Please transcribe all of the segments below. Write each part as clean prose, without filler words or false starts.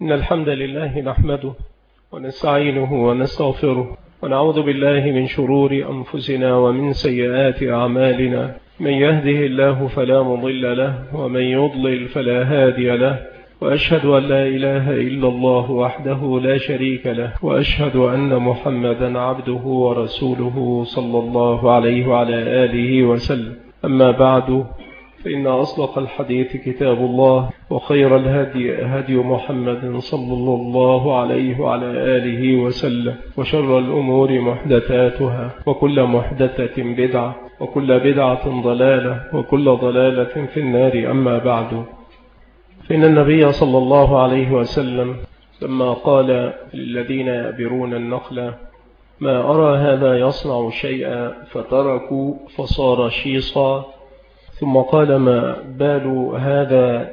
إن الحمد لله نحمده ونستعينه ونستغفره ونعوذ بالله من شرور أنفسنا ومن سيئات أعمالنا. من يهده الله فلا مضل له ومن يضلل فلا هادي له، وأشهد أن لا إله إلا الله وحده لا شريك له، وأشهد أن محمدا عبده ورسوله صلى الله عليه وعلى آله وسلم. أما بعد، فإن أصدق الحديث كتاب الله، وخير الهدي هدي محمد صلى الله عليه وعلى آله وسلم، وشر الأمور محدثاتها، وكل محدثة بدعة، وكل بدعة ضلالة، وكل ضلالة في النار. أما بعد، فإن النبي صلى الله عليه وسلم لما قال للذين يأبرون النخل: ما أرى هذا يصنع شيئا، فتركوا فصار شيصا، ثم قال: ما بال هذا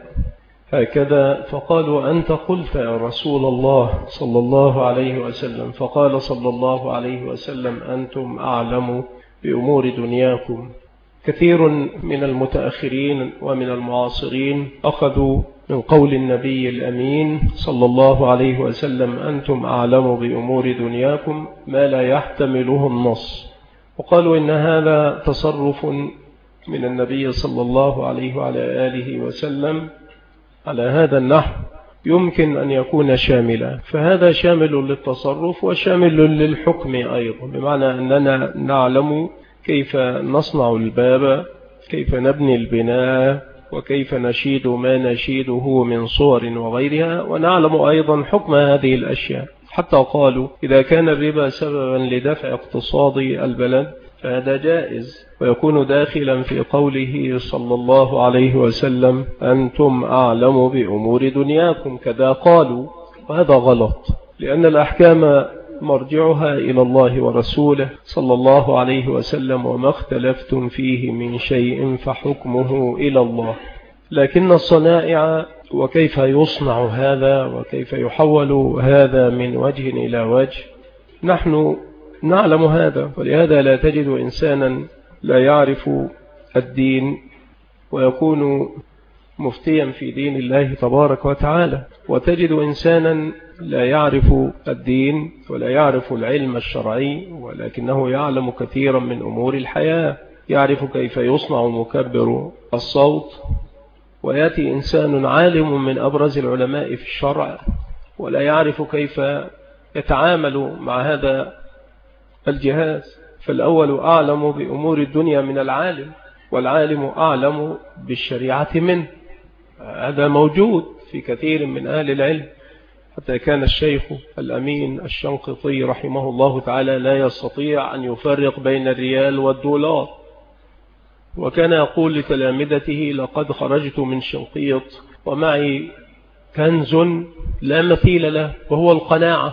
هكذا؟ فقالوا: أنت قلت يا رسول الله صلى الله عليه وسلم. فقال صلى الله عليه وسلم: أنتم أعلم بأمور دنياكم. كثير من المتأخرين ومن المعاصرين أخذوا من قول النبي الأمين صلى الله عليه وسلم: أنتم أعلم بأمور دنياكم، ما لا يحتمله النص، وقالوا إن هذا تصرف من النبي صلى الله عليه وعلى آله وسلم على هذا النحو يمكن أن يكون شاملا، فهذا شامل للتصرف وشامل للحكم أيضا، بمعنى أننا نعلم كيف نصنع الباب، كيف نبني البناء، وكيف نشيد ما نشيده من صور وغيرها، ونعلم أيضا حكم هذه الأشياء. حتى قالوا: إذا كان الربا سببا لدفع اقتصاد البلد فهذا جائز، ويكون داخلا في قوله صلى الله عليه وسلم: أنتم أعلم بأمور دنياكم. كذا قالوا، وهذا غلط، لأن الأحكام مرجعها إلى الله ورسوله صلى الله عليه وسلم، وما اختلفتم فيه من شيء فحكمه إلى الله. لكن الصنائع وكيف يصنع هذا، وكيف يحول هذا من وجه إلى وجه، نحن نعلم هذا. ولهذا لا تجد إنسانا لا يعرف الدين ويكون مفتيا في دين الله تبارك وتعالى، وتجد إنسانا لا يعرف الدين ولا يعرف العلم الشرعي، ولكنه يعلم كثيرا من أمور الحياة، يعرف كيف يصنع مكبر الصوت. ويأتي إنسان عالم من أبرز العلماء في الشرع ولا يعرف كيف يتعامل مع هذا الجهاز. فالأول أعلم بأمور الدنيا من العالم، والعالم أعلم بالشريعة منه. هذا موجود في كثير من أهل العلم، حتى كان الشيخ الأمين الشنقيطي رحمه الله تعالى لا يستطيع أن يفرق بين الريال والدولار، وكان يقول لتلامذته: لقد خرجت من شنقيط ومعي كنز لا مثيل له، وهو القناعة.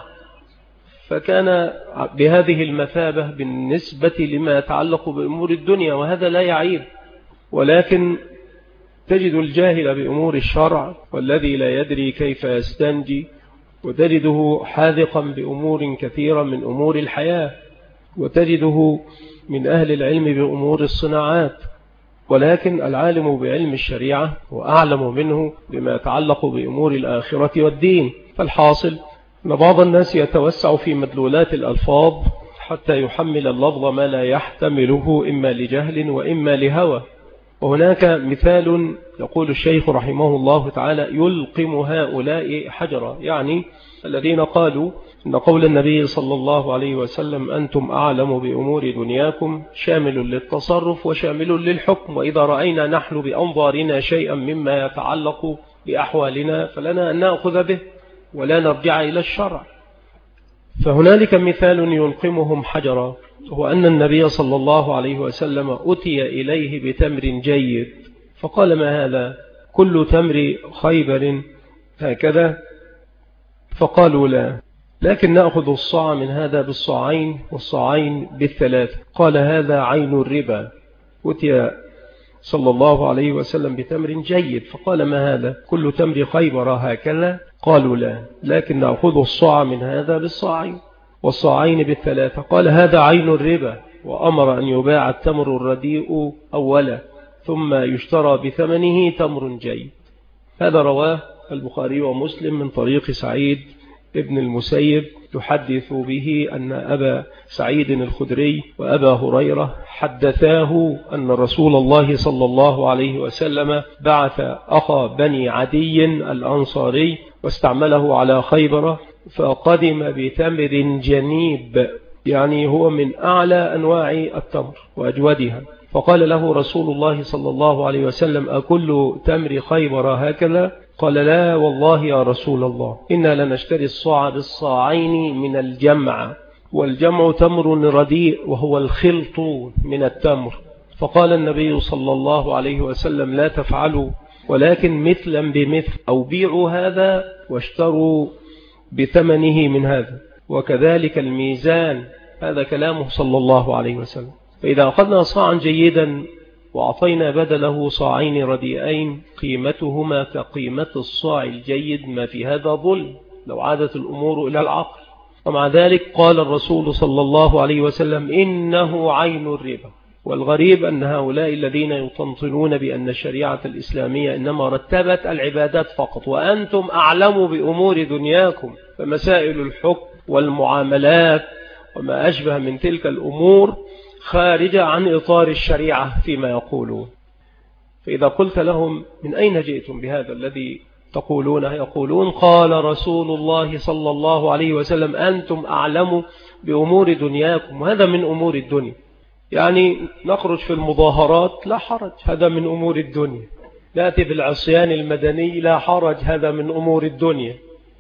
فكان بهذه المثابة بالنسبة لما يتعلق بأمور الدنيا، وهذا لا يعيب. ولكن تجد الجاهل بأمور الشرع والذي لا يدري كيف يستنجي، وتجده حاذقا بأمور كثيرة من أمور الحياة، وتجده من أهل العلم بأمور الصناعات. ولكن العالم بعلم الشريعة وأعلم منه بما يتعلق بأمور الآخرة والدين. فالحاصل أن بعض الناس يتوسع في مدلولات الألفاظ حتى يحمل اللفظ ما لا يحتمله، إما لجهل وإما لهوى. وهناك مثال يقول الشيخ رحمه الله تعالى: يلقم هؤلاء حجرا، يعني الذين قالوا إن قول النبي صلى الله عليه وسلم: أنتم أعلم بأمور دنياكم، شامل للتصرف وشامل للحكم، وإذا رأينا نحن بأنظارنا شيئا مما يتعلق بأحوالنا فلنا أن نأخذ به ولا نرجع إلى الشرع. فهنالك مثال يلقمهم حجرا، هو أن النبي صلى الله عليه وسلم أتي إليه بتمر جيد، فقال: ما هذا؟ كل تمر خيبر هكذا؟ فقالوا: لا، لكن نأخذ الصاع من هذا بالصاعين، والصاعين بالثلاث. قال: هذا عين الربا. أتي صلى الله عليه وسلم بتمر جيد، فقال: ما هذا؟ كل تمر خيبر هكذا؟ قالوا: لا، لكن نأخذ الصاع من هذا بالصاعين، والصاعين بالثلاثة. قال: هذا عين الربا. وأمر أن يباع التمر الرديء أولا، ثم يشترى بثمنه تمر جيد. هذا رواه البخاري ومسلم من طريق سعيد ابن المسيب يحدث به أن أبا سعيد الخدري وأبا هريرة حدثاه أن رسول الله صلى الله عليه وسلم بعث أخا بني عدي الأنصاري واستعمله على خيبر، فقدم بتمر جنيب، يعني هو من أعلى أنواع التمر وأجودها. فقال له رسول الله صلى الله عليه وسلم: أكل تمر خيبر هكذا؟ قال: لا والله يا رسول الله، إنا لنشتري الصاع بالصاعين من الجمع، والجمع تمر رديء وهو الخلط من التمر. فقال النبي صلى الله عليه وسلم: لا تفعلوا، ولكن مثلا بمثل، أو بيعوا هذا واشتروا بثمنه من هذا، وكذلك الميزان. هذا كلامه صلى الله عليه وسلم. فإذا أخذنا صاعا جيدا وأعطينا بدله صاعين رديئين قيمتهما كقيمة الصاع الجيد، ما في هذا ظلم لو عادت الأمور إلى العقل. ومع ذلك قال الرسول صلى الله عليه وسلم: إنه عين الربا. والغريب أن هؤلاء الذين يطنطنون بأن الشريعة الإسلامية إنما رتبت العبادات فقط، وأنتم أعلم بأمور دنياكم، فمسائل الحكم والمعاملات وما أشبه من تلك الأمور خارجة عن إطار الشريعة فيما يقولون. فإذا قلت لهم: من أين جئتم بهذا الذي تقولونه؟ يقولون: قال رسول الله صلى الله عليه وسلم: أنتم أعلم بأمور دنياكم، وهذا من أمور الدنيا. يعني نخرج في المظاهرات، لا حرج، هذا من أمور الدنيا. نأتي في العصيان المدني، لا حرج، هذا من أمور الدنيا.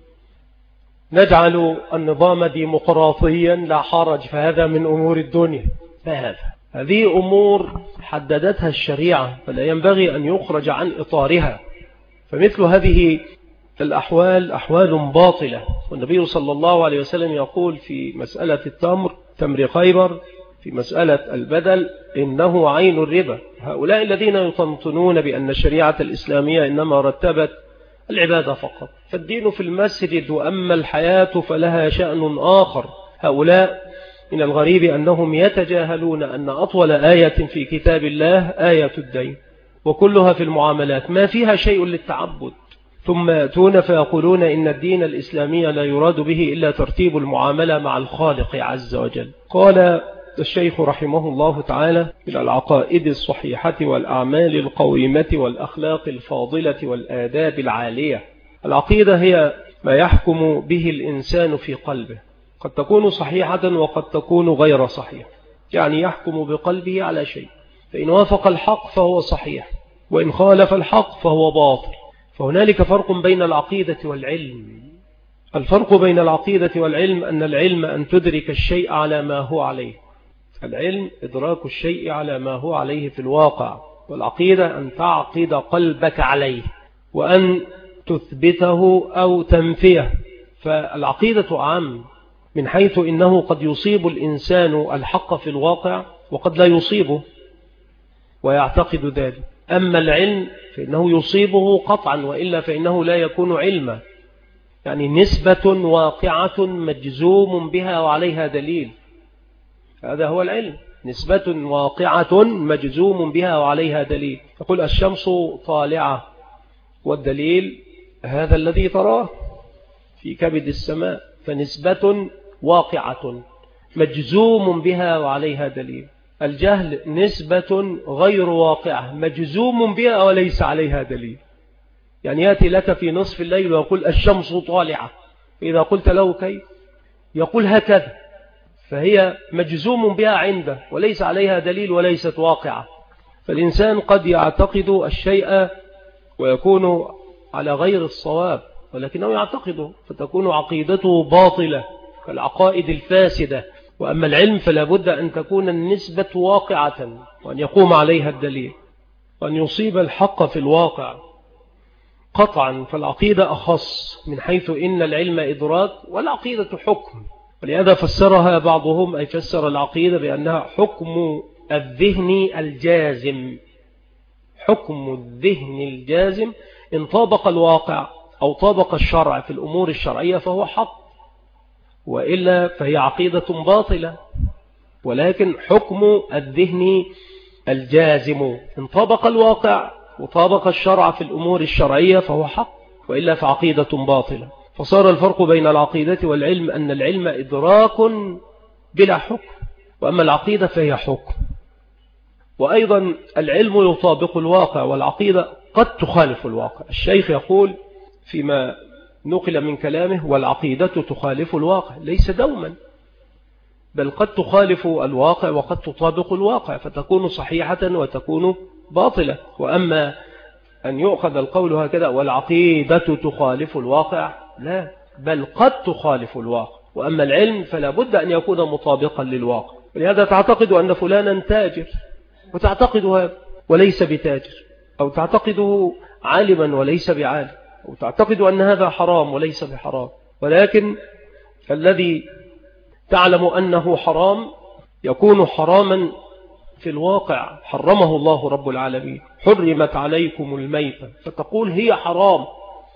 نجعل النظام ديمقراطيا، لا حرج، فهذا من أمور الدنيا. هذه أمور حددتها الشريعة، فلا ينبغي أن يخرج عن إطارها. فمثل هذه الأحوال أحوال باطلة. والنبي صلى الله عليه وسلم يقول في مسألة التمر، تمر خيبر، في مسألة البدل: إنه عين الربا. هؤلاء الذين يطنطنون بأن الشريعة الإسلامية إنما رتبت العبادة فقط، فالدين في المسجد، وأما الحياة فلها شأن آخر. هؤلاء من الغريب أنهم يتجاهلون أن أطول آية في كتاب الله آية الدين، وكلها في المعاملات، ما فيها شيء للتعبد. ثم يأتون فيقولون إن الدين الإسلامي لا يراد به إلا ترتيب المعاملة مع الخالق عز وجل. قال الشيخ رحمه الله تعالى: من العقائد الصحيحة والأعمال القويمة والأخلاق الفاضلة والآداب العالية. العقيدة هي ما يحكم به الإنسان في قلبه، قد تكون صحيحة وقد تكون غير صحيحة. يعني يحكم بقلبه على شيء، فإن وافق الحق فهو صحيح، وإن خالف الحق فهو باطل. فهنالك فرق بين العقيدة والعلم. الفرق بين العقيدة والعلم أن العلم أن تدرك الشيء على ما هو عليه، العلم إدراك الشيء على ما هو عليه في الواقع، والعقيدة أن تعقد قلبك عليه وأن تثبته أو تنفيه. فالعقيدة عام من حيث إنه قد يصيب الإنسان الحق في الواقع وقد لا يصيبه ويعتقد ذلك. أما العلم فإنه يصيبه قطعا، وإلا فإنه لا يكون علما. يعني نسبة واقعة مجزوم بها وعليها دليل، هذا هو العلم، نسبة واقعة مجزوم بها وعليها دليل. يقول: الشمس طالعة، والدليل هذا الذي تراه في كبد السماء، فنسبة واقعة مجزوم بها وعليها دليل. الجهل نسبة غير واقعة مجزوم بها وليس عليها دليل. يعني يأتي لك في نصف الليل ويقول: الشمس طالعة، إذا قلت له كيف؟ يقول: هكذا، فهي مجزوم بها عنده وليس عليها دليل وليست واقعة. فالإنسان قد يعتقد الشيء ويكون على غير الصواب، ولكنه يعتقده، فتكون عقيدته باطلة كالعقائد الفاسدة. وأما العلم فلا بد أن تكون النسبة واقعة، وأن يقوم عليها الدليل، وأن يصيب الحق في الواقع قطعا. فالعقيدة أخص من حيث إن العلم إدراك والعقيدة حكم. ولهذا فسرها بعضهم، أي فسر العقيدة بأنها حكم الذهن الجازم. حكم الذهن الجازم، إن طابق الواقع أو طابق الشرع في الأمور الشرعية فهو حق، وإلا فهي عقيدة باطلة. ولكن حكم الذهن الجازم إن طابق الواقع وطابق الشرع في الأمور الشرعية فهو حق. وإلا فعقيدة باطلة. فصار الفرق بين العقيدة والعلم أن العلم إدراك بلا حكم، وأما العقيدة فهي حكم. وأيضا العلم يطابق الواقع، والعقيدة قد تخالف الواقع. الشيخ يقول فيما نقل من كلامه: والعقيدة تخالف الواقع، ليس دوما، بل قد تخالف الواقع وقد تطابق الواقع، فتكون صحيحة وتكون باطلة. وأما أن يؤخذ القول هكذا والعقيدة تخالف الواقع، لا، بل قد تخالف الواقع. وأما العلم فلا بد أن يكون مطابقا للواقع. ولهذا تعتقد أن فلانا تاجر وتعتقد هذا وليس بتاجر، أو تعتقده عالما وليس بعالم، أو تعتقد أن هذا حرام وليس بحرام. ولكن الذي تعلم أنه حرام يكون حراما في الواقع. حرمه الله رب العالمين: حرمت عليكم الميتة، فتقول هي حرام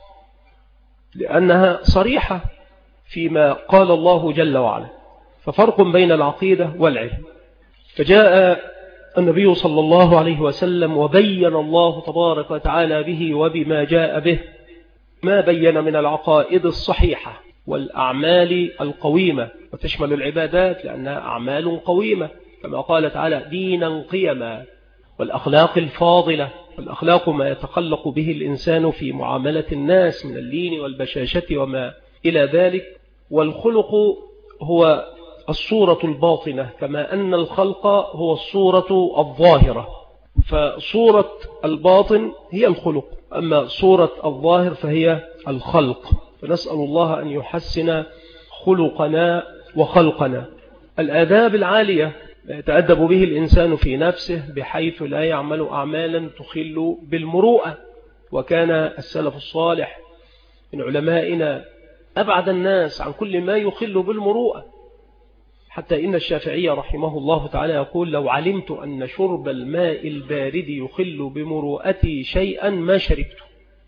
لأنها صريحة فيما قال الله جل وعلا. ففرق بين العقيدة والعلم. فجاء النبي صلى الله عليه وسلم وبين الله تبارك وتعالى به وبما جاء به ما بين من العقائد الصحيحة والأعمال القويمة، وتشمل العبادات لأنها أعمال قويمة كما قال تعالى: دينا قيما، والأخلاق الفاضلة. والأخلاق ما يتخلق به الإنسان في معاملة الناس من اللين والبشاشة وما إلى ذلك. والخلق هو الصورة الباطنة، كما أن الخلق هو الصورة الظاهرة. فصورة الباطن هي الخلق، أما صورة الظاهر فهي الخلق. فنسأل الله أن يحسن خلقنا وخلقنا. الآداب العالية يتأدب به الإنسان في نفسه بحيث لا يعمل أعمالا تخل بالمروءة. وكان السلف الصالح من علمائنا أبعد الناس عن كل ما يخل بالمروءة، حتى إن الشافعي رحمه الله تعالى يقول: لو علمت أن شرب الماء البارد يخل بمروءتي شيئا ما شربته،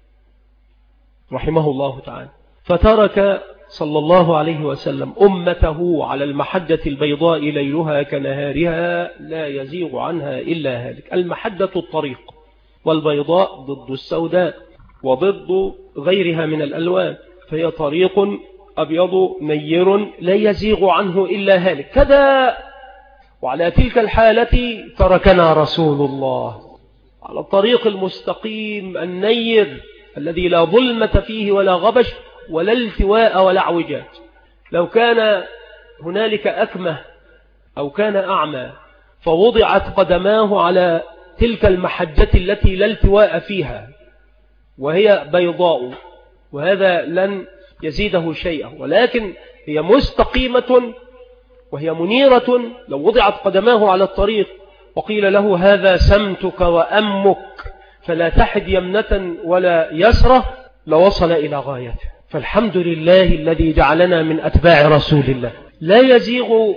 رحمه الله تعالى. فترك صلى الله عليه وسلم أمته على المحجة البيضاء ليلها كنهارها لا يزيغ عنها إلا هالك. المحجة الطريق، والبيضاء ضد السوداء وضد غيرها من الألوان، فهي طريق أبيض نير لا يزيغ عنه إلا هالك كذا. وعلى تلك الحالة تركنا رسول الله على الطريق المستقيم النير الذي لا ظلمة فيه ولا غبش ولا التواء ولا اعوجاج. لو كان هنالك أكمه أو كان أعمى فوضعت قدماه على تلك المحجة التي لا التواء فيها وهي بيضاء، وهذا لن يزيده شيئا، ولكن هي مستقيمة وهي منيرة. لو وضعت قدماه على الطريق وقيل له: هذا سمتك وأمك فلا تحد يمنة ولا يسرة، لوصل إلى غايته. فالحمد لله الذي جعلنا من أتباع رسول الله. لا يزيغ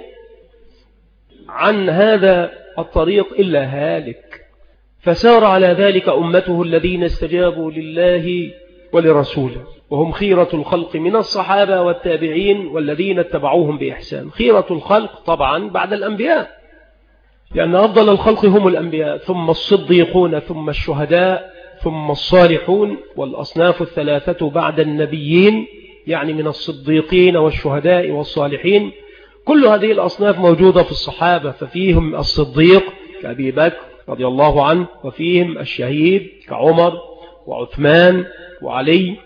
عن هذا الطريق إلا هالك. فسار على ذلك أمته الذين استجابوا لله ولرسوله، وهم خيرة الخلق من الصحابة والتابعين والذين اتبعوهم بإحسان. خيرة الخلق طبعا بعد الأنبياء، لأن أفضل الخلق هم الأنبياء، ثم الصديقون، ثم الشهداء، ثم الصالحون. والأصناف الثلاثة بعد النبيين يعني من الصديقين والشهداء والصالحين. كل هذه الأصناف موجودة في الصحابة، ففيهم الصديق كأبي بكر رضي الله عنه، وفيهم الشهيد كعمر وعثمان وعلي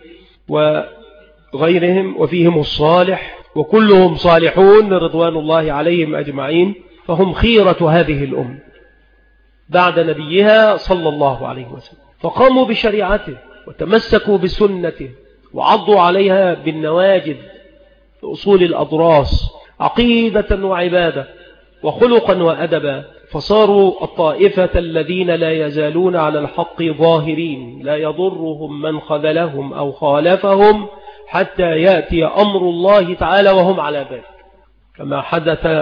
وغيرهم، وفيهم الصالح، وكلهم صالحون رضوان الله عليهم أجمعين. فهم خيرة هذه الأمة بعد نبيها صلى الله عليه وسلم، فقاموا بشريعته وتمسكوا بسنته وعضوا عليها بالنواجذ في أصول الأضراس، عقيدة وعبادة وخلقا وأدبا. فصاروا الطائفة الذين لا يزالون على الحق ظاهرين، لا يضرهم من خذلهم أو خالفهم حتى يأتي أمر الله تعالى وهم على ذلك، كما حدث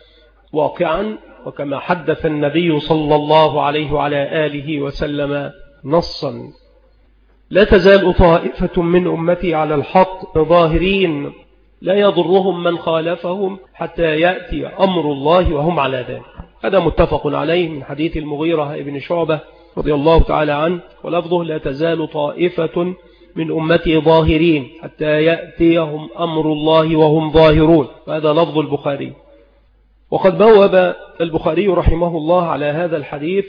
واقعا وكما حدث النبي صلى الله عليه وعلى آله وسلم نصا: لا تزال طائفة من أمتي على الحق ظاهرين لا يضرهم من خالفهم حتى يأتي أمر الله وهم على ذلك. هذا متفق عليه من حديث المغيرة ابن شعبة رضي الله تعالى عنه، ولفظه: لا تزال طائفة من أمتي ظاهرين حتى يأتيهم أمر الله وهم ظاهرون. وهذا لفظ البخاري. وقد بوب البخاري رحمه الله على هذا الحديث: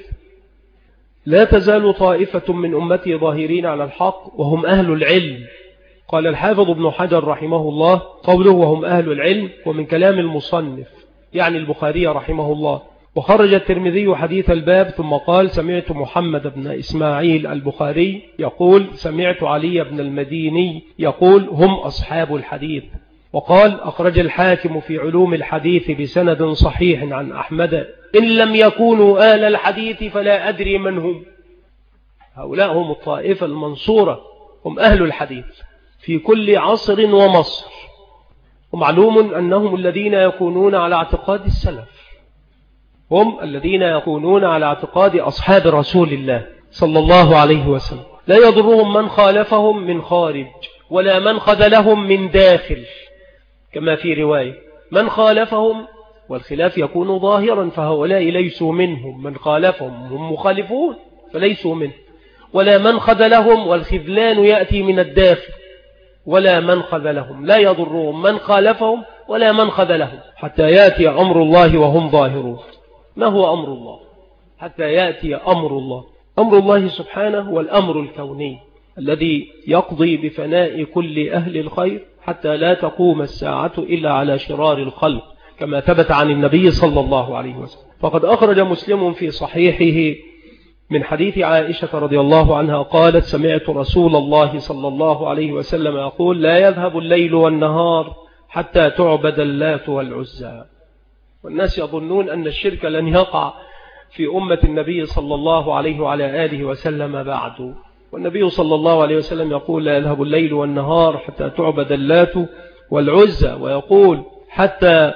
لا تزال طائفة من أمتي ظاهرين على الحق وهم أهل العلم. قال الحافظ ابن حجر رحمه الله: قوله وهم أهل العلم ومن كلام المصنف يعني البخاري رحمه الله. وخرج الترمذي حديث الباب ثم قال: سمعت محمد بن إسماعيل البخاري يقول: سمعت علي بن المديني يقول: هم أصحاب الحديث. وقال: أخرج الحاكم في علوم الحديث بسند صحيح عن أحمد: إن لم يكونوا آل الحديث فلا أدري من هم. هؤلاء هم الطائفة المنصورة، هم أهل الحديث في كل عصر ومصر. ومعلوم أنهم الذين يكونون على اعتقاد السلف، هم الذين يكونون على اعتقاد أصحاب رسول الله صلى الله عليه وسلم. لا يضرهم من خالفهم من خارج ولا من خذلهم من داخل، كما في رواية: من خالفهم، والخلاف يكون ظاهرا، فهؤلاء ليسوا منهم، من خالفهم هم مخالفون فليسوا منه. ولا من خذلهم، والخذلان يأتي من الداخل، ولا من خذلهم، لا يضرهم من خالفهم ولا من خذلهم حتى يأتي أمر الله وهم ظاهرون. ما هو أمر الله؟ حتى يأتي أمر الله. أمر الله سبحانه هو الأمر الكوني الذي يقضي بفناء كل أهل الخير حتى لا تقوم الساعة إلا على شرار الخلق، كما ثبت عن النبي صلى الله عليه وسلم. فقد أخرج مسلم في صحيحه من حديث عائشة رضي الله عنها قالت: سمعت رسول الله صلى الله عليه وسلم يقول: لا يذهب الليل والنهار حتى تعبد اللات والعزى. والناس يظنون أن الشرك لن يقع في أمة النبي صلى الله عليه وعلى آله وسلم بعد. والنبي صلى الله عليه وسلم يقول: لا يذهب الليل والنهار حتى تعبد اللات والعزى، ويقول: حتى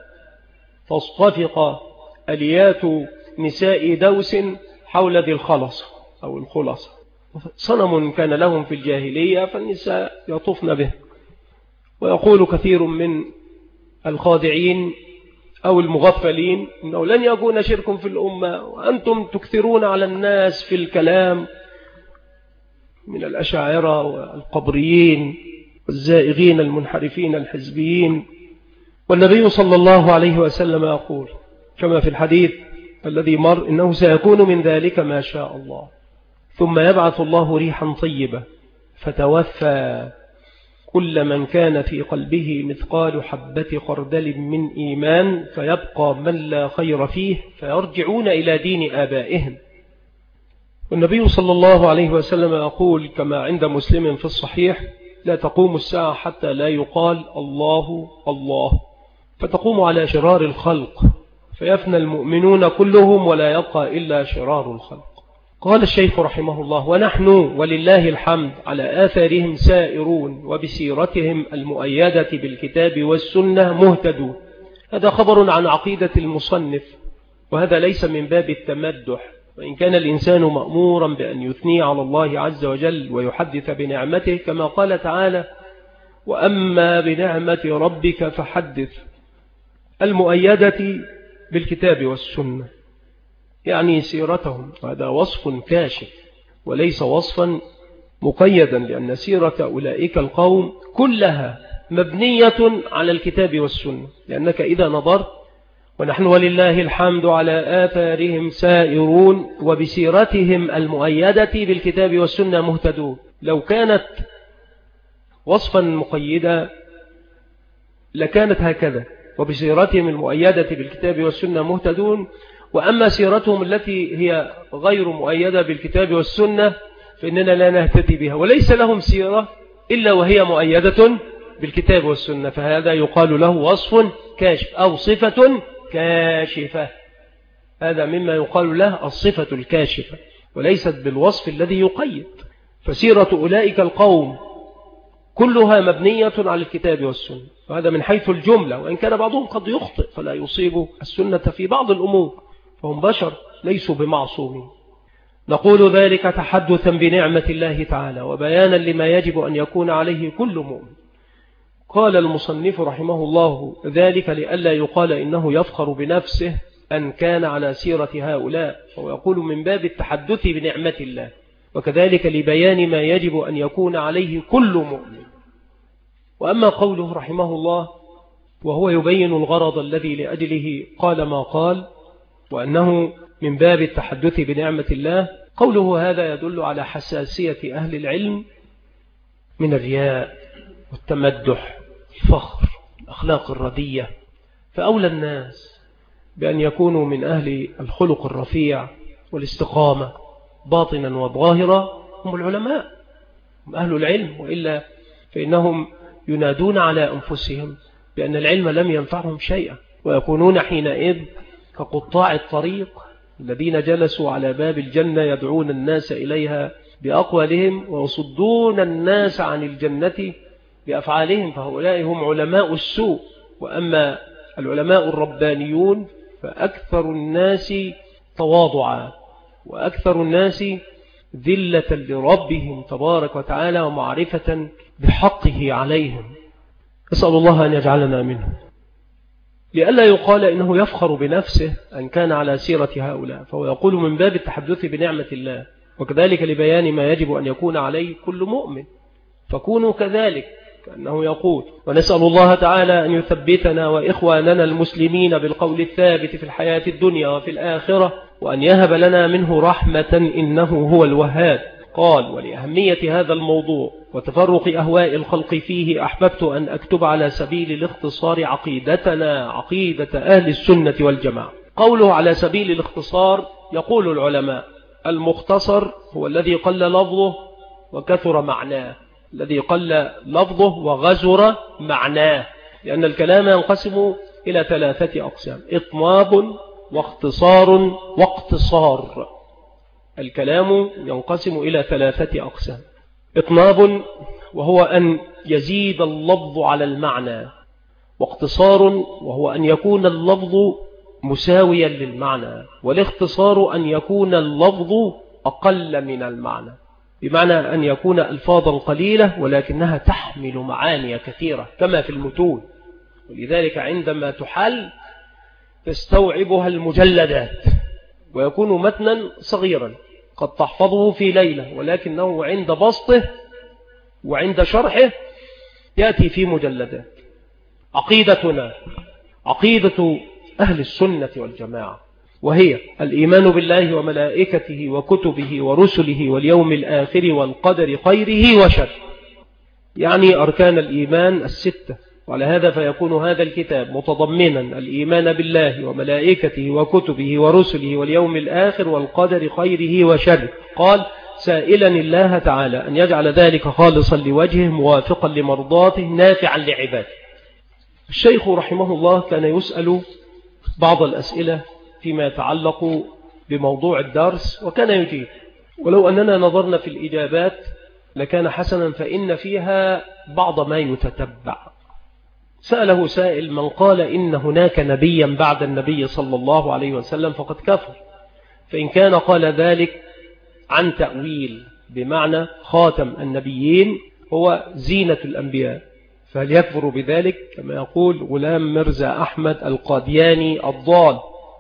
تصطفق أليات نساء دوس حول ذي الخلص أو الخلص، صنم كان لهم في الجاهلية فالنساء يطفن به. ويقول كثير من الخادعين أو المغفلين إنه لن يكون شرك في الأمة، وأنتم تكثرون على الناس في الكلام من الأشاعرة والقبريين والزائغين المنحرفين الحزبيين. والنبي صلى الله عليه وسلم يقول كما في الحديث الذي مر: إنه سيكون من ذلك ما شاء الله، ثم يبعث الله ريحا طيبة فتوفى كل من كان في قلبه مثقال حبة خردل من إيمان، فيبقى من لا خير فيه فيرجعون إلى دين آبائهم. والنبي صلى الله عليه وسلم يقول كما عند مسلم في الصحيح: لا تقوم الساعة حتى لا يقال الله الله، فتقوم على شرار الخلق فيفنى المؤمنون كلهم ولا يبقى إلا شرار الخلق. قال الشيخ رحمه الله: ونحن ولله الحمد على آثارهم سائرون وبسيرتهم المؤيدة بالكتاب والسنة مهتدون. هذا خبر عن عقيدة المصنف، وهذا ليس من باب التمدح، وإن كان الإنسان مأمورا بأن يثني على الله عز وجل ويحدث بنعمته، كما قال تعالى: وأما بنعمة ربك فحدث، المؤيدة بالكتاب والسنة، يعني سيرتهم. هذا وصف كاشف وليس وصفا مقيدا، لأن سيرة أولئك القوم كلها مبنية على الكتاب والسنة. لأنك إذا نظرت: ونحن ولله الحمد على آثارهم سائرون وبسيرتهم المؤيدة بالكتاب والسنة مهتدون، لو كانت وصفا مقيدا لكانت هكذا: وبسيرتهم المؤيدة بالكتاب والسنة مهتدون. وأما سيرتهم التي هي غير مؤيدة بالكتاب والسنة فإننا لا نهتدي بها، وليس لهم سيرة إلا وهي مؤيدة بالكتاب والسنة، فهذا يقال له وصف كاشف أو صفة كاشفة. هذا مما يقال له الصفة الكاشفة، وليست بالوصف الذي يقيد. فسيرة أولئك القوم كلها مبنية على الكتاب والسنة، وهذا من حيث الجملة، وإن كان بعضهم قد يخطئ فلا يصيب السنة في بعض الأمور، فهم بشر ليسوا بمعصومين. نقول ذلك تحدثا بنعمة الله تعالى وبيانا لما يجب أن يكون عليه كل مؤمن. قال المصنف رحمه الله: ذلك لئلا يقال إنه يفخر بنفسه أن كان على سيرة هؤلاء، وهو يقول من باب التحدث بنعمة الله، وكذلك لبيان ما يجب أن يكون عليه كل مؤمن. وأما قوله رحمه الله وهو يبين الغرض الذي لأجله قال ما قال، وأنه من باب التحدث بنعمة الله، قوله هذا يدل على حساسية أهل العلم من الرياء والتمدح الفخر الأخلاق الردية، فأولى الناس بأن يكونوا من أهل الخلق الرفيع والاستقامة باطنا وظاهرا هم العلماء، هم أهل العلم، وإلا فإنهم ينادون على أنفسهم بأن العلم لم ينفعهم شيئا، ويكونون حينئذ كقطاع الطريق الذين جلسوا على باب الجنة يدعون الناس إليها بأقوالهم ويصدون الناس عن الجنة بأفعالهم، فهؤلاء هم علماء السوء. وأما العلماء الربانيون فأكثر الناس تواضعا وأكثر الناس ذلة لربهم تبارك وتعالى ومعرفة بحقه عليهم. أسأل الله أن يجعلنا منه، لئلا يقال إنه يفخر بنفسه أن كان على سيرة هؤلاء، فهو يقول من باب التحدث بنعمة الله، وكذلك لبيان ما يجب أن يكون عليه كل مؤمن، فكونوا كذلك كأنه يقول. ونسأل الله تعالى أن يثبتنا وإخواننا المسلمين بالقول الثابت في الحياة الدنيا وفي الآخرة، وأن يهب لنا منه رحمة إنه هو الوهاب. قال: ولأهمية هذا الموضوع وتفرق أهواء الخلق فيه أحببت أن أكتب على سبيل الاختصار عقيدتنا عقيدة أهل السنة والجماعة. قوله على سبيل الاختصار، يقول العلماء: المختصر هو الذي قل لفظه وكثر معناه، الذي قل لفظه وغزر معناه، لأن الكلام ينقسم إلى 3 أقسام: إطناب واختصار واقتصار. الكلام ينقسم إلى 3 أقسام: إطناب وهو أن يزيد اللفظ على المعنى، واقتصار وهو أن يكون اللفظ مساويا للمعنى، والاختصار أن يكون اللفظ أقل من المعنى، بمعنى أن يكون ألفاظا قليلة ولكنها تحمل معاني كثيرة كما في المتون، ولذلك عندما تحل تستوعبها المجلدات، ويكون متنا صغيرا قد تحفظه في ليلة، ولكنه عند بسطه وعند شرحه يأتي في مجلدات. عقيدتنا عقيدة أهل السنة والجماعة، وهي الإيمان بالله وملائكته وكتبه ورسله واليوم الآخر والقدر خيره وشره، يعني أركان الإيمان 6. وعلى هذا فيكون هذا الكتاب متضمنا الإيمان بالله وملائكته وكتبه ورسله واليوم الآخر والقدر خيره وشره. قال: سائلا الله تعالى أن يجعل ذلك خالصا لوجهه موافقا لمرضاته نافعا لعباده. الشيخ رحمه الله كان يسأل بعض الأسئلة فيما يتعلق بموضوع الدرس وكان يجيب، ولو أننا نظرنا في الإجابات لكان حسنا، فإن فيها بعض ما يتتبع. سأله سائل: من قال إن هناك نبيا بعد النبي صلى الله عليه وسلم فقد كفر، فإن كان قال ذلك عن تأويل بمعنى خاتم النبيين هو زينة الأنبياء، فهل يكفر بذلك؟ كما يقول غلام مرزا أحمد القادياني الضال،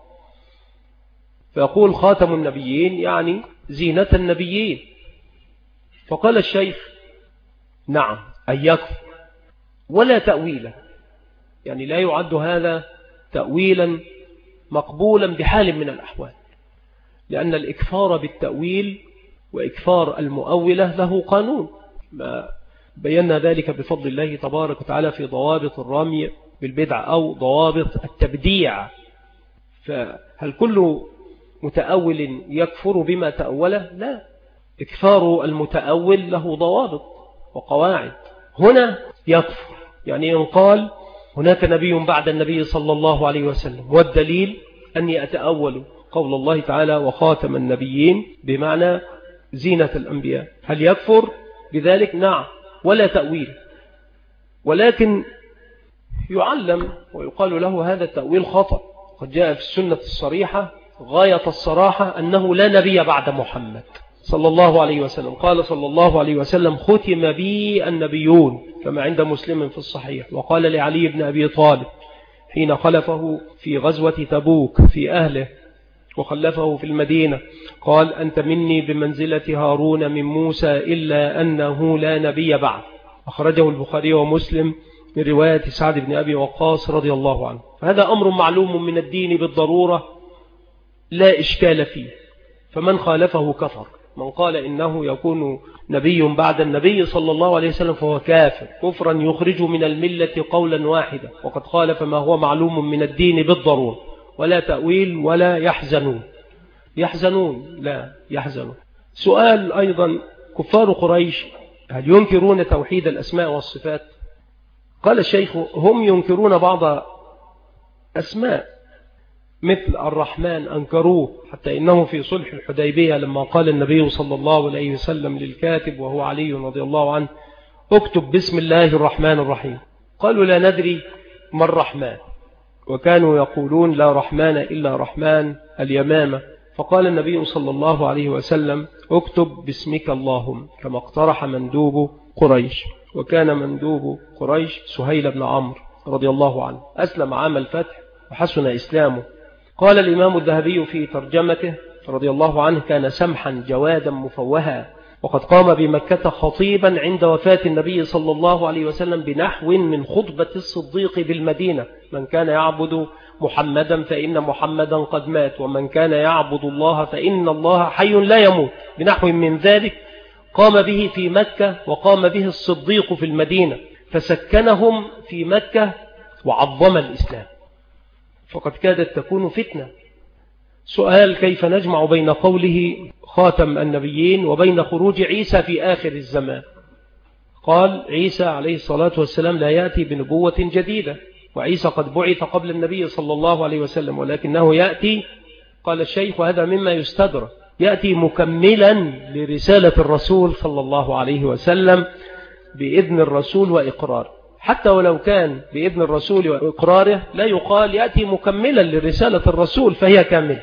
فيقول خاتم النبيين يعني زينة النبيين. فقال الشيخ: نعم، أن يكفر ولا تأويلا، يعني لا يعد هذا تأويلا مقبولا بحال من الأحوال، لأن الإكفار بالتأويل وإكفار المؤولة له قانون، ما بينا ذلك بفضل الله تبارك وتعالى في ضوابط الرمي بالبدع أو ضوابط التبديع. فهل كل متأول يكفر بما تأوله؟ لا، إكفار المتأول له ضوابط وقواعد. هنا يكفر يعني إن قال هناك نبي بعد النبي صلى الله عليه وسلم، والدليل أني أتأول قول الله تعالى وخاتم النبيين بمعنى زينة الأنبياء، هل يكفر بذلك؟ نعم، ولا تأويل، ولكن يعلم ويقال له هذا التأويل خطأ. قد جاء في السنة الصريحة غاية الصراحة أنه لا نبي بعد محمد صلى الله عليه وسلم. قال صلى الله عليه وسلم: ختم بي النبيون، كما عند مسلم في الصحيح. وقال لعلي بن أبي طالب حين خلفه في غزوة تبوك في أهله: وخلفه في المدينة قال أنت مني بمنزلة هارون من موسى إلا أنه لا نبي بعد. أخرجه البخاري ومسلم من رواية سعد بن أبي وقاص رضي الله عنه. فهذا أمر معلوم من الدين بالضرورة لا إشكال فيه، فمن خالفه كفر. من قال إنه يكون نبي بعد النبي صلى الله عليه وسلم فهو كافر كفرا يخرج من الملة قولا واحدا، وقد خالف ما هو معلوم من الدين بالضرورة. ولا تأويل ولا يحزنون لا يحزنون. سؤال أيضا: كفار قريش هل ينكرون توحيد الأسماء والصفات؟ قال الشيخ: هم ينكرون بعض أسماء مثل الرحمن أنكروه، حتى إنه في صلح الحديبية لما قال النبي صلى الله عليه وسلم للكاتب وهو علي رضي الله عنه: اكتب بسم الله الرحمن الرحيم، قالوا: لا ندري ما الرحمن، وكانوا يقولون: لا رحمن إلا رحمن اليمامة. فقال النبي صلى الله عليه وسلم: اكتب باسمك اللهم، كما اقترح مندوب قريش. وكان مندوب قريش سهيل بن عمرو رضي الله عنه، أسلم عام الفتح وحسن إسلامه. قال الإمام الذهبي في ترجمته رضي الله عنه: كان سمحا جوادا مفوها، وقد قام بمكة خطيبا عند وفاة النبي صلى الله عليه وسلم بنحو من خطبة الصديق بالمدينة: من كان يعبد محمدا فإن محمدا قد مات، ومن كان يعبد الله فإن الله حي لا يموت، بنحو من ذلك قام به في مكة وقام به الصديق في المدينة، فسكنهم في مكة وعظم الإسلام، فقد كادت تكون فتنة. سؤال: كيف نجمع بين قوله خاتم النبيين وبين خروج عيسى في آخر الزمان؟ قال: عيسى عليه الصلاة والسلام لا يأتي بنبوة جديدة، وعيسى قد بعث قبل النبي صلى الله عليه وسلم، ولكنه يأتي، قال الشيخ وهذا مما يستدرك، يأتي مكملا لرسالة الرسول صلى الله عليه وسلم بإذن الرسول وإقراره. حتى ولو كان بإذن الرسول وإقراره لا يقال يأتي مكملا لرسالة الرسول فهي كاملة،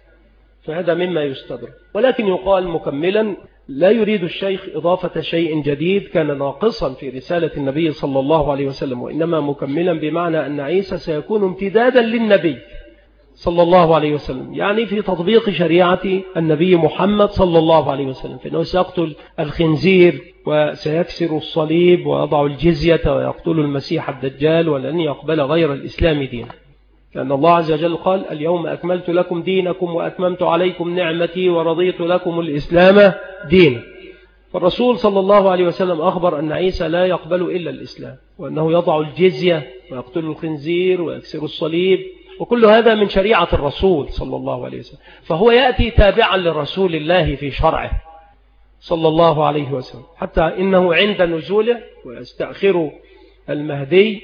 فهذا مما يستدرك. ولكن يقال مكملا، لا يريد الشيخ إضافة شيء جديد كان ناقصا في رسالة النبي صلى الله عليه وسلم، وإنما مكملا بمعنى أن عيسى سيكون امتدادا للنبي صلى الله عليه وسلم، يعني في تطبيق شريعة النبي محمد صلى الله عليه وسلم، فإنه سيقتل الخنزير وسيكسر الصليب ويضع الجزية ويقتل المسيح الدجال، ولن يقبل غير الإسلام دينا، لأن الله عز وجل قال: اليوم أكملت لكم دينكم وأتممت عليكم نعمتي ورضيت لكم الإسلام دينا. فالرسول صلى الله عليه وسلم أخبر أن عيسى لا يقبل إلا الإسلام، وأنه يضع الجزية ويقتل الخنزير ويكسر الصليب، وكل هذا من شريعة الرسول صلى الله عليه وسلم، فهو يأتي تابعا لرسول الله في شرعه صلى الله عليه وسلم، حتى إنه عند نزوله ويستأخر المهدي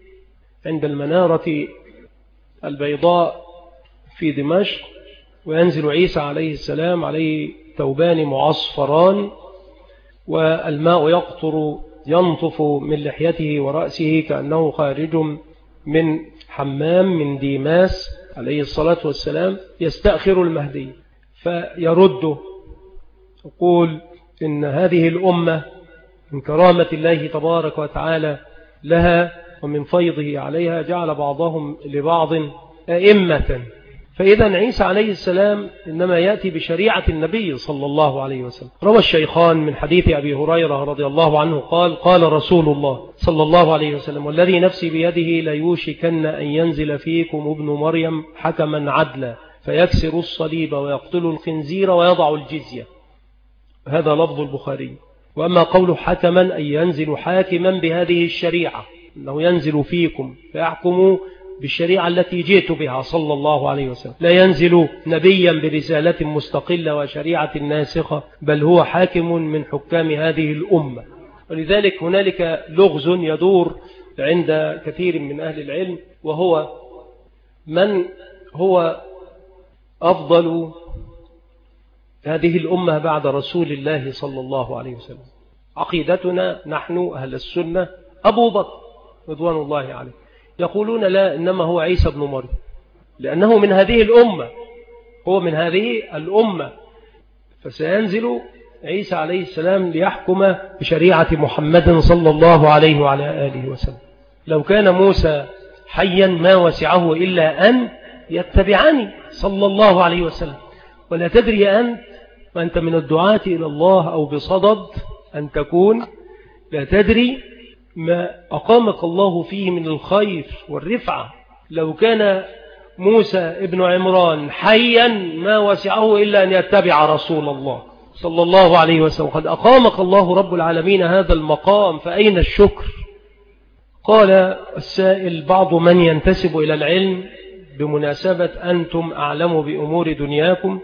عند المنارة البيضاء في دمشق، وينزل عيسى عليه السلام عليه ثوبان معصفران، والماء يقطر ينطف من لحيته ورأسه كأنه خارج من حمام من ديماس عليه الصلاة والسلام. يستأخر المهدي فيرده، يقول إن هذه الأمة من كرامة الله تبارك وتعالى لها ومن فيضه عليها جعل بعضهم لبعض أئمة. فإذا عيسى عليه السلام إنما يأتي بشريعة النبي صلى الله عليه وسلم. روى الشيخان من حديث أبي هريرة رضي الله عنه قال: قال رسول الله صلى الله عليه وسلم: والذي نفسي بيده ليوشكن أن ينزل فيكم ابن مريم حكما عدلا فيكسر الصليب ويقتل الخنزير ويضع الجزية. هذا لفظ البخاري. وأما قول حكما أن ينزل حاكما بهذه الشريعة، أنه ينزل فيكم فيحكم بالشريعة التي جئت بها صلى الله عليه وسلم، لا ينزل نبيا برسالة مستقلة وشريعة ناسخة، بل هو حاكم من حكام هذه الأمة. ولذلك هنالك لغز يدور عند كثير من أهل العلم، وهو من هو أفضل هذه الأمة بعد رسول الله صلى الله عليه وسلم. عقيدتنا نحن أهل السنة أبو بكر رضوان الله عليه، يقولون لا، إنما هو عيسى بن مريم، لأنه من هذه الأمة، هو من هذه الأمة، فسينزل عيسى عليه السلام ليحكم بشريعة محمد صلى الله عليه وعلى آله وسلم. لو كان موسى حيا ما وسعه إلا أن يتبعني صلى الله عليه وسلم. ولا تدري أنت وأنت من الدعاة إلى الله أو بصدد أن تكون، لا تدري ما أقامك الله فيه من الخير والرفعة. لو كان موسى ابن عمران حيا ما وسعه إلا أن يتبع رسول الله صلى الله عليه وسلم. قد أقامك الله رب العالمين هذا المقام، فأين الشكر؟ قال السائل: بعض من ينتسب إلى العلم بمناسبة أنتم أعلموا بأمور دنياكم،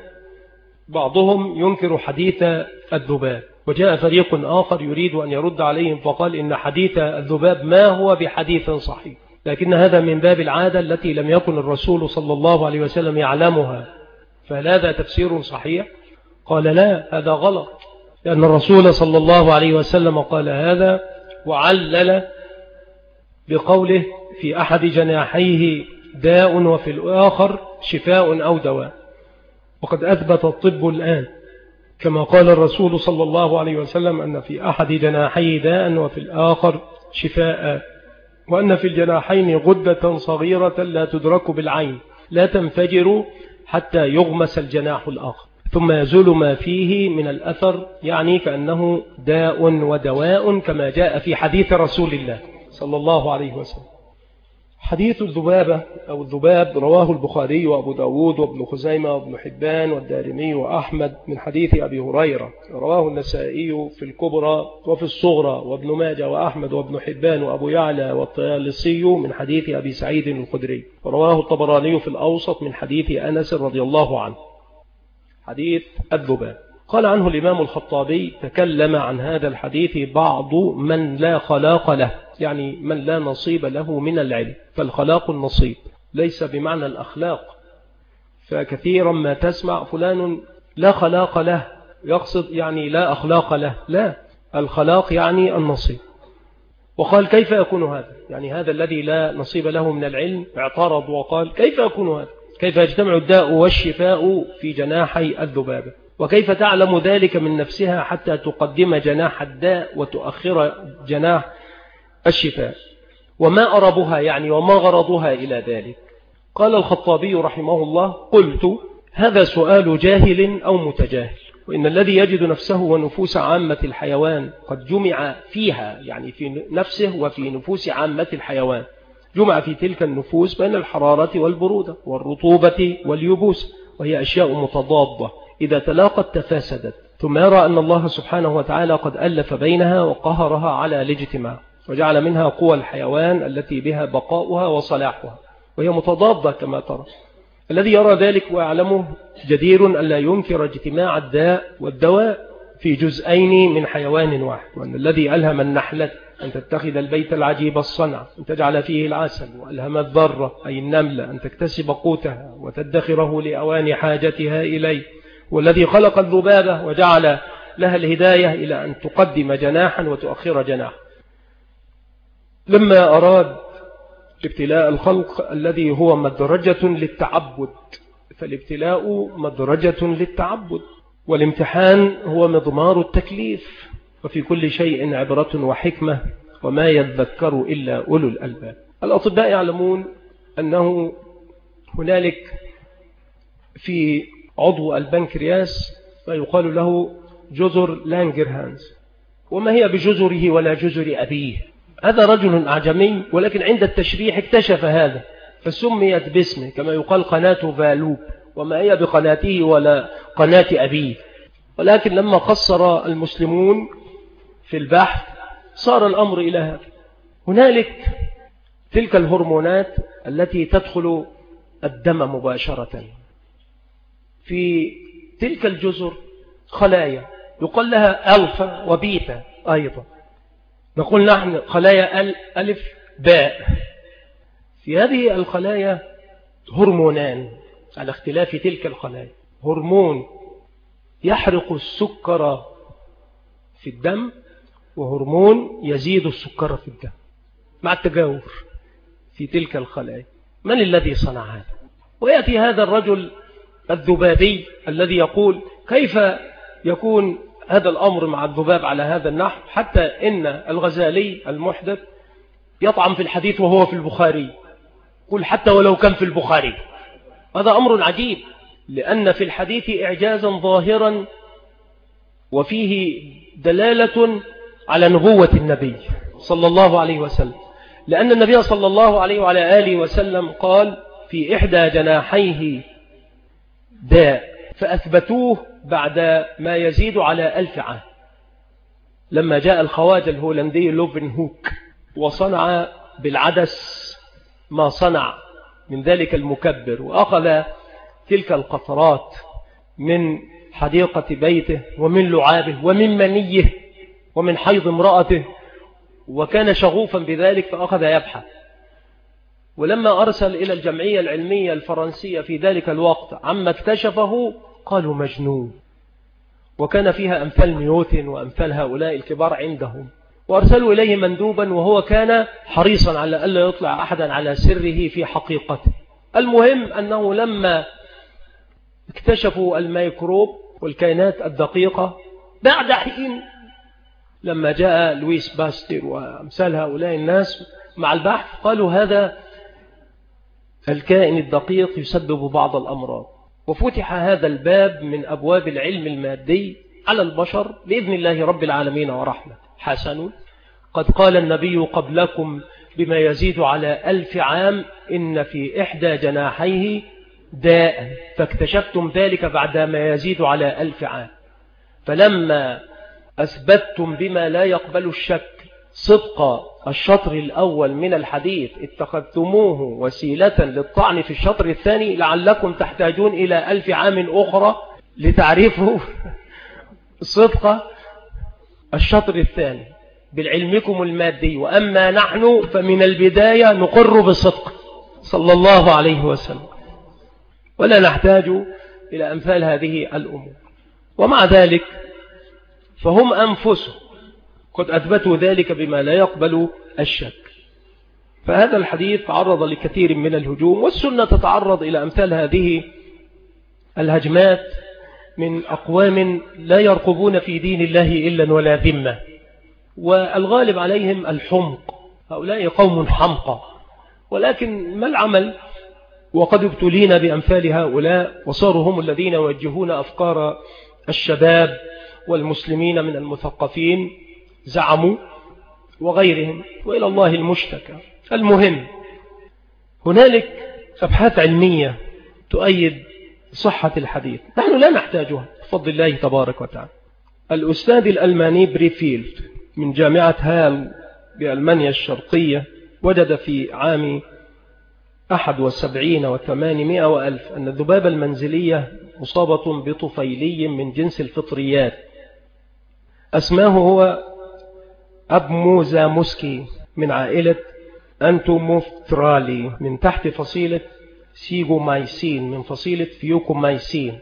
بعضهم ينكر حديث الذباب، وجاء فريق آخر يريد أن يرد عليهم فقال إن حديث الذباب ما هو بحديث صحيح، لكن هذا من باب العادة التي لم يكن الرسول صلى الله عليه وسلم يعلمها، فهل هذا تفسير صحيح؟ قال لا، هذا غلط، لأن الرسول صلى الله عليه وسلم قال هذا وعلل بقوله في أحد جناحيه داء وفي الآخر شفاء أو دواء. وقد أثبت الطب الآن كما قال الرسول صلى الله عليه وسلم أن في أحد جناحيه داء وفي الآخر شفاء، وأن في الجناحين غدة صغيرة لا تدرك بالعين لا تنفجر حتى يغمس الجناح الآخر ثم يزول ما فيه من الأثر، يعني كأنه داء ودواء كما جاء في حديث رسول الله صلى الله عليه وسلم. حديث الذبابة أو الذباب رواه البخاري وأبو داود وابن خزيمة وابن حبان والدارمي وأحمد من حديث أبي هريرة، رواه النسائي في الكبرى وفي الصغرى وابن ماجه وأحمد وابن حبان وأبو يعلى والطيالسي من حديث أبي سعيد الخدري، ورواه الطبراني في الأوسط من حديث أنس رضي الله عنه. حديث الذباب قال عنه الإمام الخطابي: تكلم عن هذا الحديث بعض من لا خلاق له، يعني من لا نصيب له من العلم، فالخلاق النصيب ليس بمعنى الأخلاق، فكثيرا ما تسمع فلان لا خلاق له، يقصد يعني لا أخلاق له، لا، الخلاق يعني النصيب. وقال: كيف يكون هذا؟ يعني هذا الذي لا نصيب له من العلم اعترض وقال: كيف يكون هذا؟ كيف يجتمع الداء والشفاء في جناحي الذبابة؟ وكيف تعلم ذلك من نفسها حتى تقدم جناح الداء وتؤخر جناح الشفاء؟ وما أربها يعني وما غرضها إلى ذلك؟ قال الخطابي رحمه الله: قلت: هذا سؤال جاهل أو متجاهل، وإن الذي يجد نفسه ونفوس عامة الحيوان قد جمع فيها، يعني في نفسه وفي نفوس عامة الحيوان، جمع في تلك النفوس بين الحرارة والبرودة والرطوبة واليبوس، وهي أشياء متضادة إذا تلاقت تفاسدت، ثم يرى أن الله سبحانه وتعالى قد ألف بينها وقهرها على الاجتماع، وجعل منها قوى الحيوان التي بها بقاؤها وصلاحها، وهي متضادة كما ترى. الذي يرى ذلك ويعلمه جدير أن لا ينكر اجتماع الداء والدواء في جزئين من حيوان واحد، وأن الذي ألهم النحلة أن تتخذ البيت العجيب الصنع أن تجعل فيه العسل، وألهم الذرة أي النملة أن تكتسب قوتها وتدخره لأوان حاجتها إليه، والذي خلق الذبابة وجعل لها الهداية إلى أن تقدم جناحا وتؤخر جناح. لما أراد ابتلاء الخلق الذي هو مدرجة للتعبد، فالابتلاء مدرجة للتعبد، والامتحان هو مضمار التكليف، وفي كل شيء عبرة وحكمة، وما يذكر إلا أولو الألباب. الأطباء يعلمون أنه هنالك في عضو البنكرياس ما يقال له جزر لانجرهانز، وما هي بجزره ولا جزر أبيه. هذا رجل أعجمي، ولكن عند التشريح اكتشف هذا فسميت باسمه، كما يقال قناة فالوب، وما هي بقناته ولا قناة أبيه. ولكن لما قصر المسلمون في البحث صار الأمر إلى هذا. هنالك تلك الهرمونات التي تدخل الدم مباشرة، في تلك الجزر خلايا يقال لها ألفا وبيتا، أيضا نقول نحن خلايا ألف باء. في هذه الخلايا هرمونان على اختلاف تلك الخلايا، هرمون يحرق السكر في الدم، وهرمون يزيد السكر في الدم مع التجاور في تلك الخلايا. من الذي صنع هذا؟ ويأتي هذا الرجل الذبابي الذي يقول: كيف يكون هذا الأمر مع الذباب على هذا النحو، حتى إن الغزالي المحدث يطعن في الحديث وهو في البخاري، قل حتى ولو كان في البخاري. هذا أمر عجيب، لأن في الحديث إعجازا ظاهرا وفيه دلالة على نبوة النبي صلى الله عليه وسلم، لأن النبي صلى الله عليه وعلى آله وسلم قال في إحدى جناحيه داء، فأثبتوه بعد ما يزيد على 1000 عام، لما جاء الخواجة الهولندي لوفنهوك وصنع بالعدس ما صنع من ذلك المكبر، وأخذ تلك القطرات من حديقة بيته ومن لعابه ومن منيه ومن حيض امرأته، وكان شغوفا بذلك فأخذ يبحث. ولما أرسل إلى الجمعية العلمية الفرنسية في ذلك الوقت عما اكتشفه قالوا مجنون، وكان فيها أمثال نيوتن وأمثال هؤلاء الكبار عندهم، وأرسلوا إليه مندوبا وهو كان حريصا على ألا يطلع أحدا على سره في حقيقته. المهم أنه لما اكتشفوا الميكروب والكائنات الدقيقة بعد حين، لما جاء لويس باستير وأمثال هؤلاء الناس مع البحث قالوا هذا الكائن الدقيق يسبب بعض الأمراض، وفتح هذا الباب من أبواب العلم المادي على البشر بإذن الله رب العالمين ورحمة. حسن، قد قال النبي قبلكم بما يزيد على 1000 عام إن في إحدى جناحيه داء، فاكتشفتم ذلك بعد ما يزيد على 1000 عام، فلما أثبتتم بما لا يقبل الشك صدق الشطر الأول من الحديث اتخذتموه وسيلة للطعن في الشطر الثاني، لعلكم تحتاجون إلى 1000 عام أخرى لتعرفوا صدق الشطر الثاني بالعلمكم المادي، وأما نحن فمن البداية نقر بالصدق صلى الله عليه وسلم، ولا نحتاج إلى أمثال هذه الأمور. ومع ذلك فهم أنفسهم قد أثبتوا ذلك بما لا يقبل الشك. فهذا الحديث تعرض لكثير من الهجوم، والسنة تتعرض إلى أمثال هذه الهجمات من أقوام لا يرقبون في دين الله إلا ولا ذمة، والغالب عليهم الحمق، هؤلاء قوم حمقى، ولكن ما العمل وقد ابتلينا بأمثال هؤلاء وصاروا هم الذين يوجهون أفكار الشباب والمسلمين من المثقفين زعموا وغيرهم، وإلى الله المشتكى. المهم هنالك أبحاث علمية تؤيد صحة الحديث، نحن لا نحتاجها بفضل الله تبارك وتعالى. الأستاذ الألماني بريفيلد من جامعة هال بألمانيا الشرقية وجد في عام 71 و800 وألف أن الذبابة المنزلية مصابة بطفيلي من جنس الفطريات، أسماه هو أبموزاموسكي من عائلة أنتوموفترالي من تحت فصيلة سيغومايسين من فصيلة فيوكومايسين.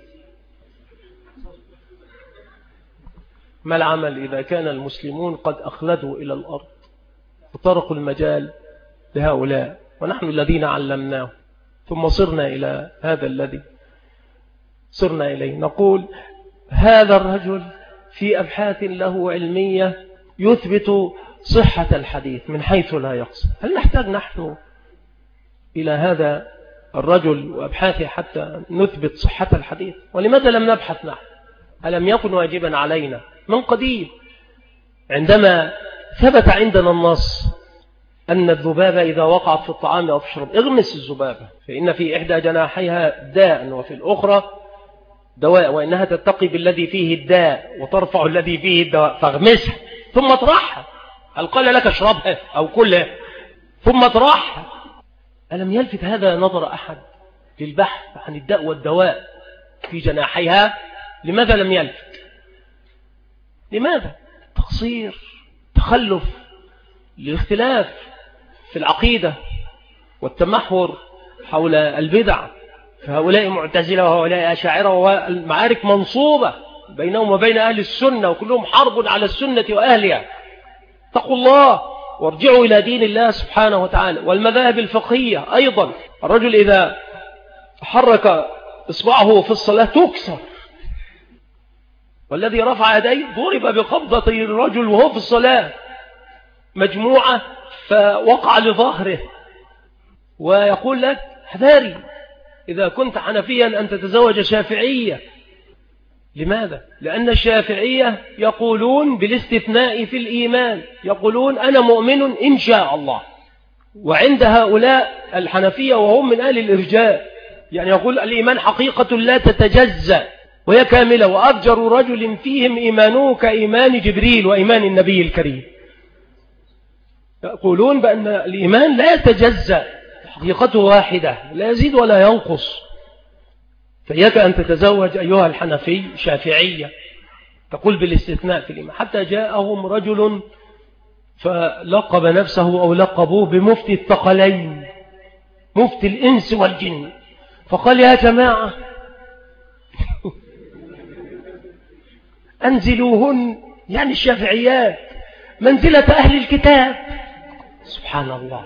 ما العمل إذا كان المسلمون قد أخلدوا إلى الأرض وطرقوا المجال لهؤلاء، ونحن الذين علمناه ثم صرنا إلى هذا الذي صرنا إليه؟ نقول هذا الرجل في أبحاث له علمية يثبت صحة الحديث من حيث لا يقصد. هل نحتاج نحن إلى هذا الرجل وأبحاثه حتى نثبت صحة الحديث؟ ولماذا لم نبحث نحن؟ ألم يكن واجبا علينا من قديم عندما ثبت عندنا النص أن الذبابة إذا وقعت في الطعام أو في الشرب اغمس الذبابة فإن في إحدى جناحيها داء وفي الأخرى دواء، وإنها تتقي بالذي فيه الداء وترفع الذي فيه الدواء، فاغمسها ثم اطرحها. هل قال لك اشربها أو كلها ثم اطرحها؟ ألم يلفت هذا نظر أحد للبحث عن الداء والدواء في جناحيها؟ لماذا لم يلفت؟ لماذا؟ تقصير، تخلف، الاختلاف في العقيدة والتمحور حول البدع، فهؤلاء معتزلة وهؤلاء أشاعرة، والمعارك منصوبة بينهم وبين أهل السنة وكلهم حرب على السنة وأهلها. اتقوا الله وارجعوا إلى دين الله سبحانه وتعالى. والمذاهب الفقهية أيضا، الرجل إذا حرك إصبعه في الصلاة تكسر، والذي رفع يديه ضرب بقبضة الرجل وهو في الصلاة مجموعة فوقع لظهره، ويقول لك حذاري إذا كنت حنفيا أن تتزوج شافعية. لماذا؟ لأن الشافعية يقولون بالاستثناء في الإيمان، يقولون أنا مؤمن إن شاء الله. وعند هؤلاء الحنفية وهم من أهل الإرجاء يعني يقول الإيمان حقيقة لا تتجزأ وهي كاملة، وأفجر رجل فيهم إيمانه كإيمان جبريل وإيمان النبي الكريم. يقولون بأن الإيمان لا يتجزأ، حقيقته واحدة لا يزيد ولا ينقص. فإياك أن تتزوج أيها الحنفي شافعية تقول بالاستثناء في الإيمان. حتى جاءهم رجل فلقب نفسه أو لقبوه بمفتي الثقلين، مفتي الإنس والجن، فقال يا جماعة أنزلوهن يعني الشافعيات منزلة أهل الكتاب. سبحان الله.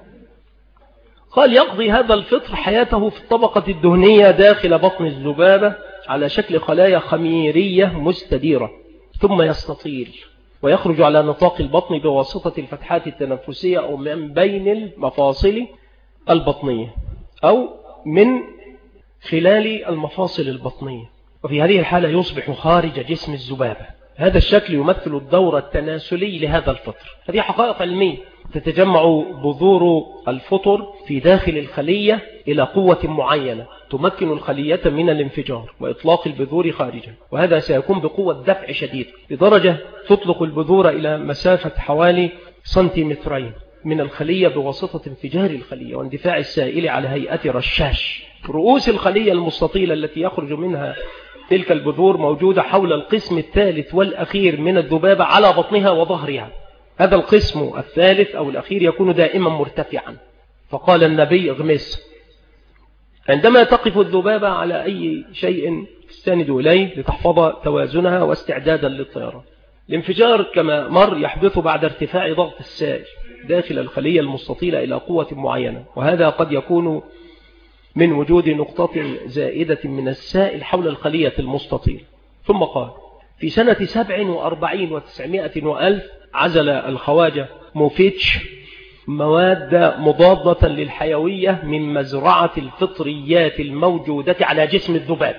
قال يقضي هذا الفطر حياته في الطبقة الدهنية داخل بطن الذبابة على شكل خلايا خميرية مستديرة، ثم يستطيل ويخرج على نطاق البطن بواسطة الفتحات التنفسية أو من بين المفاصل البطنية أو من خلال المفاصل البطنية. وفي هذه الحالة يصبح خارج جسم الذبابة. هذا الشكل يمثل الدورة التناسلي لهذا الفطر. هذه حقائق علمية. تتجمع بذور الفطر في داخل الخلية إلى قوة معينة تمكن الخلية من الانفجار وإطلاق البذور خارجها، وهذا سيكون بقوة دفع شديد لدرجة تطلق البذور إلى مسافة حوالي سنتيمترين من الخلية بواسطة انفجار الخلية واندفاع السائل على هيئة رشاش. رؤوس الخلية المستطيلة التي يخرج منها تلك البذور موجودة حول القسم الثالث والأخير من الذبابة على بطنها وظهرها. هذا القسم الثالث أو الأخير يكون دائما مرتفعا. فقال النبي اغمس. عندما تقف الذبابة على أي شيء تستند إليه لتحفظ توازنها واستعدادا للطيران. الانفجار كما مر يحدث بعد ارتفاع ضغط السائل داخل الخلية المستطيلة إلى قوة معينة، وهذا قد يكون من وجود نقطة زائدة من السائل حول الخلية المستطيل. ثم قال في سنة 47 و900 وألف عزل الخواجة موفيتش مواد مضادة للحيوية من مزرعة الفطريات الموجودة على جسم الذباب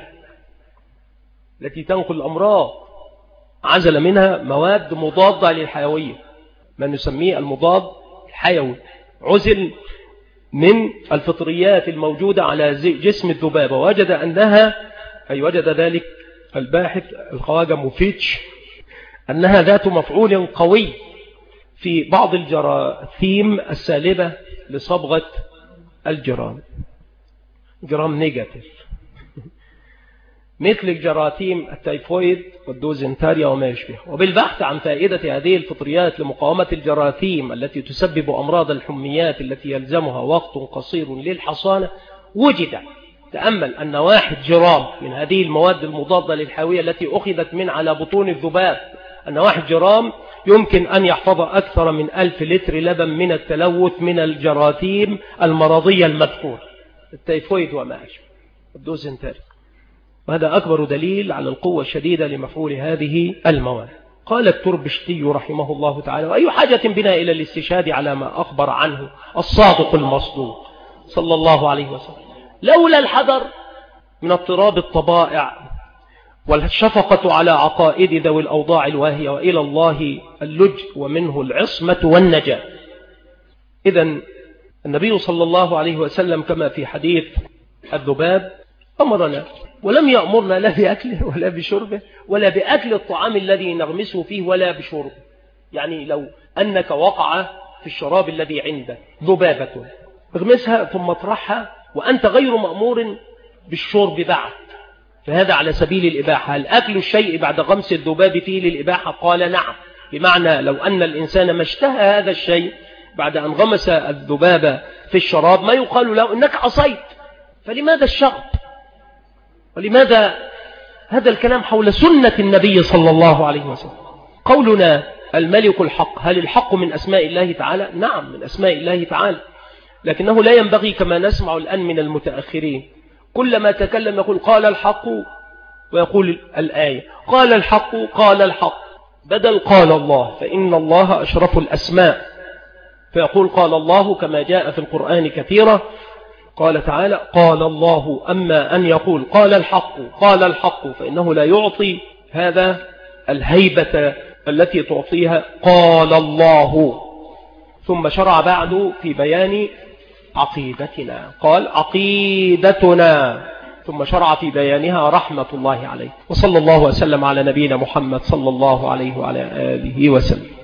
التي تنقل الأمراض. عزل منها مواد مضادة للحيوية، ما نسميه المضاد الحيوي، عزل من الفطريات الموجودة على جسم الذبابة. وجد أنها وجد ذلك الباحث الخواجة موفيتش أنها ذات مفعول قوي في بعض الجراثيم السالبة لصبغة الجرام، جرام نيجاتيف، مثل الجراثيم التيفويد والدوزنتاريا وما يشبه. وبالبحث عن فائدة هذه الفطريات لمقاومة الجراثيم التي تسبب أمراض الحميات التي يلزمها وقت قصير للحصانة، وجد تأمل أن 1 جرام من هذه المواد المضادة للحيوية التي أخذت من على بطون الذباب، أن 1 جرام يمكن أن يحفظ أكثر من 1000 لتر لبن من التلوث من الجراثيم المرضية المذكورة، التيفويد وما أشبه، الدوزنتاري. وهذا أكبر دليل على القوة الشديدة لمفعول هذه المواد. قال التربشتي رحمه الله تعالى: وأي حاجة بنا إلى الاستشهاد على ما أخبر عنه الصادق المصدوق صلى الله عليه وسلم، لولا الحذر من اضطراب الطبائع والشفقة على عقائد ذوي الأوضاع الواهية، وإلى الله اللجء ومنه العصمة والنجاة. إذن النبي صلى الله عليه وسلم كما في حديث الذباب أمرنا، ولم يأمرنا لا بأكله ولا بشربه ولا بأكل الطعام الذي نغمسه فيه ولا بشربه. يعني لو أنك وقع في الشراب الذي عندك ذبابة اغمسها ثم اطرحها وأنت غير مأمور بالشرب بعد، فهذا على سبيل الإباحة. هل أكل الشيء بعد غمس الذباب فيه للإباحة؟ قال نعم، بمعنى لو أن الإنسان ما اشتهى هذا الشيء بعد أن غمس الذباب في الشراب ما يقال له إنك عصيت. فلماذا الشغب؟ ولماذا هذا الكلام حول سنة النبي صلى الله عليه وسلم؟ قولنا الملك الحق، هل الحق من أسماء الله تعالى؟ نعم من أسماء الله تعالى، لكنه لا ينبغي كما نسمع الآن من المتأخرين كلما تكلم يقول قال الحق ويقول الآية قال الحق قال الحق، بدل قال الله، فإن الله أشرف الأسماء، فيقول قال الله كما جاء في القرآن كثيرا، قال تعالى قال الله. أما أن يقول قال الحق فإنه لا يعطي هذا الهيبة التي تعطيها قال الله. ثم شرع بعد في بيان عقيدتنا، قال عقيدتنا، ثم شرع في بيانها رحمة الله عليه. وصلى الله وسلم على نبينا محمد صلى الله عليه وعلى آله وسلم.